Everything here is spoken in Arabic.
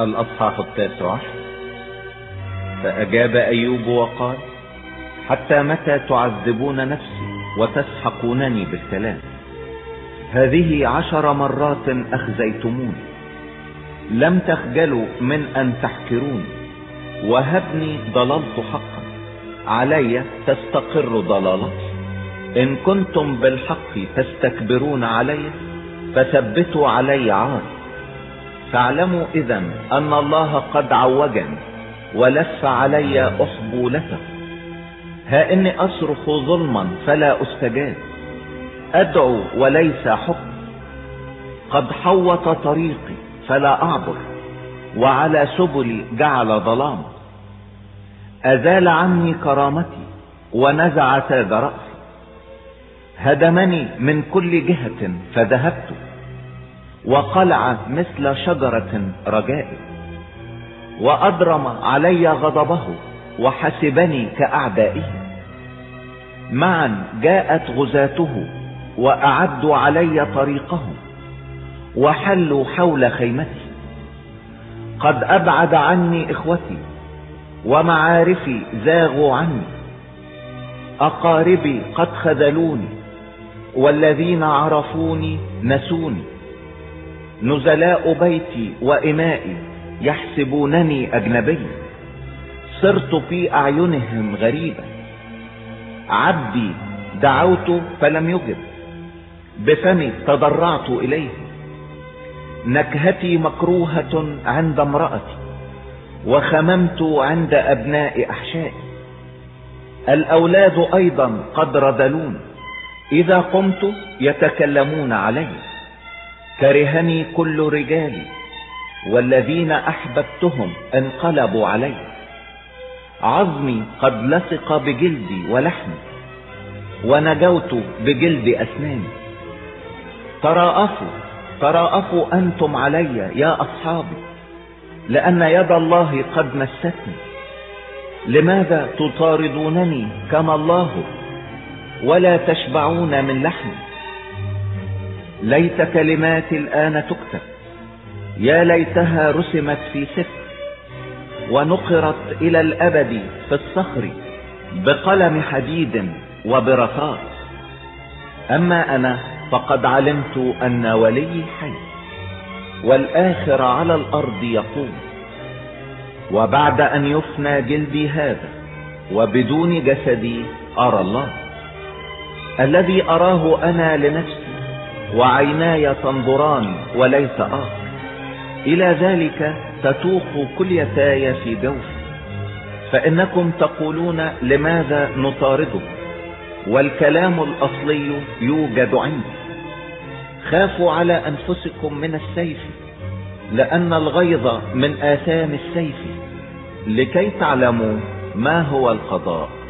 الأصحاح 19. فأجاب أيوب وقال: حتى متى تعذبون نفسي وتسحقونني بالكلام؟ هذه 10 مرات أخزيتموني، لم تخجلوا من أن تحكروني. وهبني ضللت حقا، علي تستقر ضلالتي. إن كنتم بالحق تستكبرون علي فثبتوا علي عار. فاعلموا إذن أن الله قد عوجني ولف علي أحبولته. ها إني أصرخ ظلما فلا أستجاب، أدعو وليس حكم. قد حوط طريقي فلا أعبر، وعلى سبلي جعل ظلاما. أزال عني كرامتي ونزع تاج رأسي. هدمني من كل جهة فذهبت، وقلع مثل شجرة رجائي. وأضرم علي غضبه وحسبني كأعدائه. معا جاءت غزاته وأعدوا علي طريقهم، وحلوا حول خيمتي. قد أبعد عني إخوتي، ومعارفي زاغوا عني. أقاربي قد خذلوني، والذين عرفوني نسوني. نزلاء بيتي وإمائي يحسبونني أجنبي. صرت في أعينهم غريبا. عبدي دعوت فلم يجب، بفمي تضرعت إليه. نكهتي مكروهة عند امرأتي، وخممت عند أبناء أحشائي. الأولاد أيضا قد رذلون، إذا قمت يتكلمون علي. كرهني كل رجالي، والذين أحببتهم انقلبوا علي. عظمي قد لصق بجلدي ولحمي، ونجوت بجلد أسناني. تراءفوا أنتم علي يا أصحابي، لأن يد الله قد مستني. لماذا تطاردونني كما الله، ولا تشبعون من لحمي؟ ليت كلماتي الآن تكتب، يا ليتها رسمت في سفر، ونقرت إلى الأبد في الصخر بقلم حديد وبرصاص. أما أنا فقد علمت أن ولي حي، والآخر على الأرض يقوم. وبعد أن يفنى جلدي هذا وبدون جسدي أرى الله، الذي أراه أنا لنفسي، وعيناي تنظران وليس آخر. إلى ذلك تتوق كليتاي في جوفي. فإنكم تقولون: لماذا نطارده؟ والكلام الأصلي يوجد عندي. خافوا على أنفسكم من السيف، لأن الغيظ من آثام السيف، لكي تعلموا ما هو القضاء.